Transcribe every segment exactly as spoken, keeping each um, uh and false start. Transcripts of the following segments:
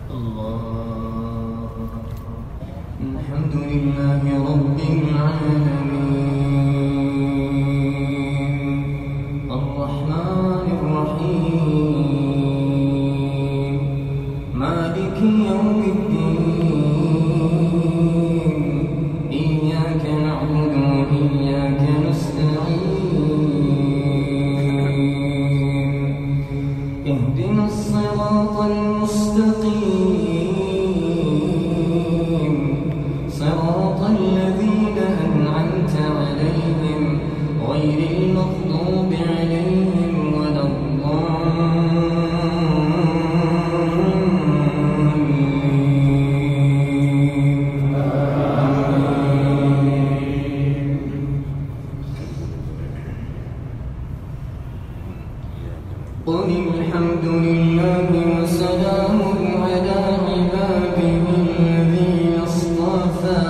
الحمد لله رب العالمين الرحمن الرحيم مالك يوم الدين إياك نعبد وإياك نستعين اهدنا الصراط المستقيم صراط الذين أنعمت عليهم غير المغضوب عليهم ولا الضالين قل الحمد لله وسلام على عباده الذين اصطفى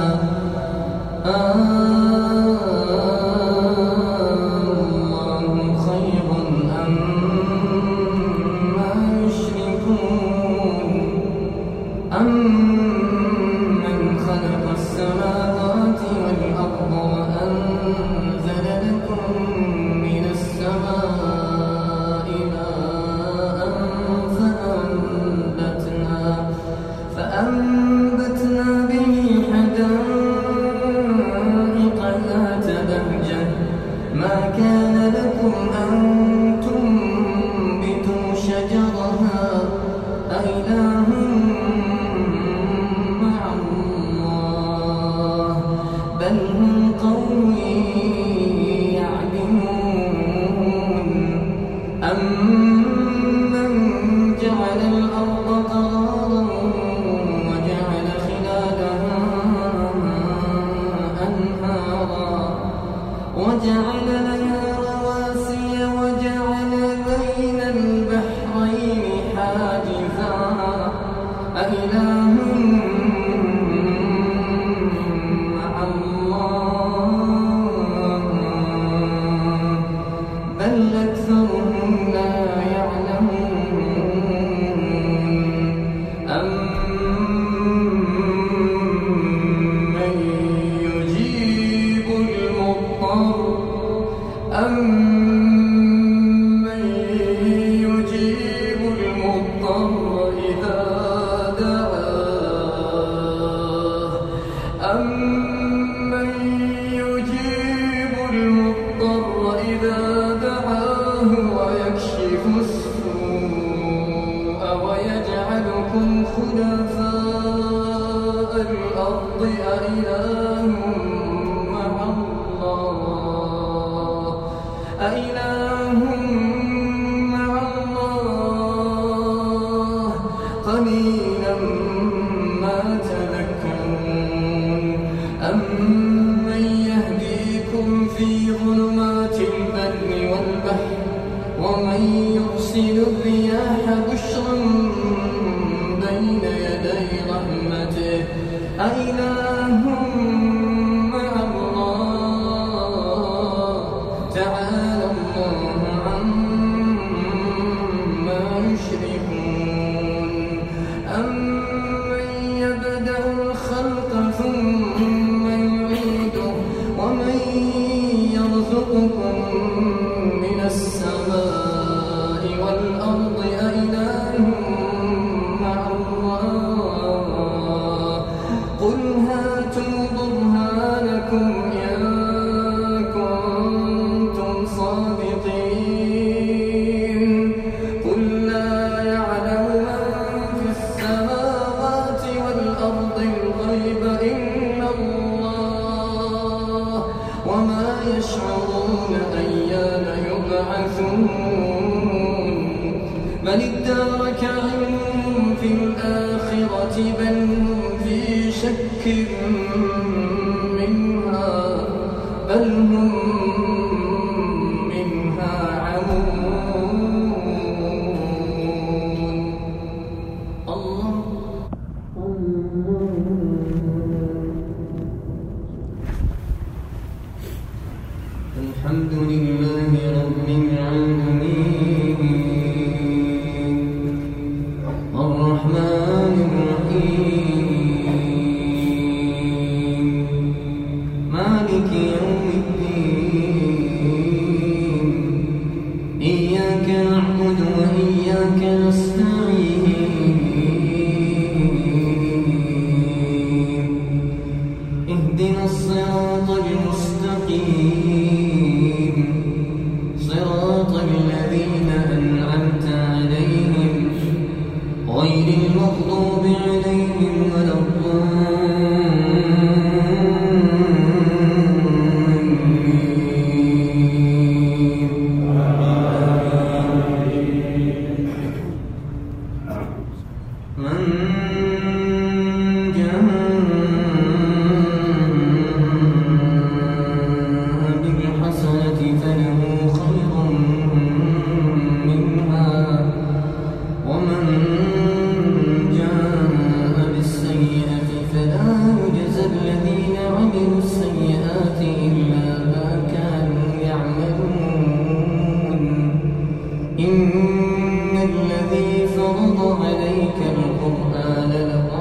الله خير أما يشركون أمن خلق السماوات والأرض وأنزل لكم من السماء ماء فأنبتنا فأنبتنا به حدائق ذات بهجة ما كان لكم أن تنبتوا شجرها أإله مع الله بل هم قوم يعلمون أمن جعل الأرض قرارا وجعل خلالها أنهارا وجعل لها رواسي وجعل بين البحرين حاجزا أإله مع الله بل أكثرهم لا يعلمون أمن يجيب المضطر أمن يجيب المضطر إذا دعاه أمن يجيب المضطر إذا دعاه ويكشف السوء ويجعلكم خلفاء الأرض أإله مع الله أإله مع الله قليلا ما تذكرون أمن يهديكم في ظلمات البر والبحر ومن يرسل الرياح بشرا بين يدي رحمته أإله مع الله تعالى الله عما يشركون أمن يبدأ الخلق ثم يعيده ومن يرزقكم من السماء والأرض أإله مع الله قل هاتوا برهانكم إن كنتم صادقين قل لا يعلم من في السماوات والأرض الغيب إلا الله وما يشعرون أيان يبعثون بل ادارك علمهم في الآخرة بل هم في شك منها بل هم منها عمون الله الحمد لله رب العالمين الرحمن الرحيم غير المغضوب عليهم ولا إن الذي فرض عليك القرآن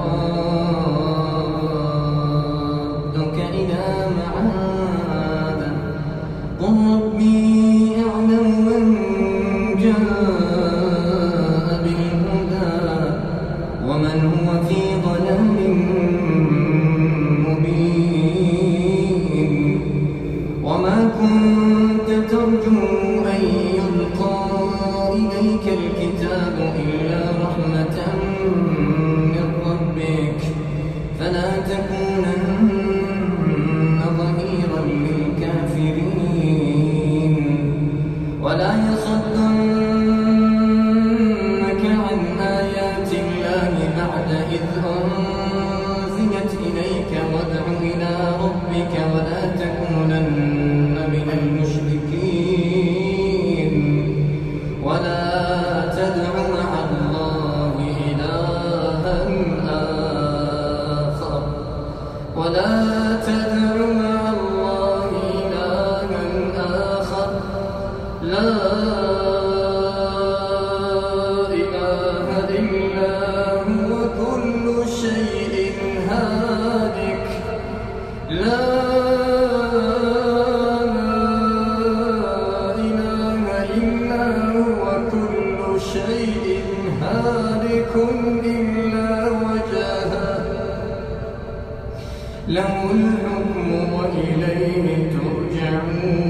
لرادك إلى معاد قل ربي أعلم من جاء بالهدى ومن هو في ضلال مبين وما كنت ترجو أن يلقى إليك الكتاب إلا رحمة من ربك فلا تكونن ظهيرا للكافرين ولا يصدنك عن آيات الله بعد إذ أنزلت إليك وادع إلى ربك ولا تكونن من المشركين ولا تدع مع الله إلها آخر ولا تدع مع الله إلها آخر لا إله إلا هو كل شيء هالك لا شيء هالك إلا وجهه له الحكم وإليه ترجعون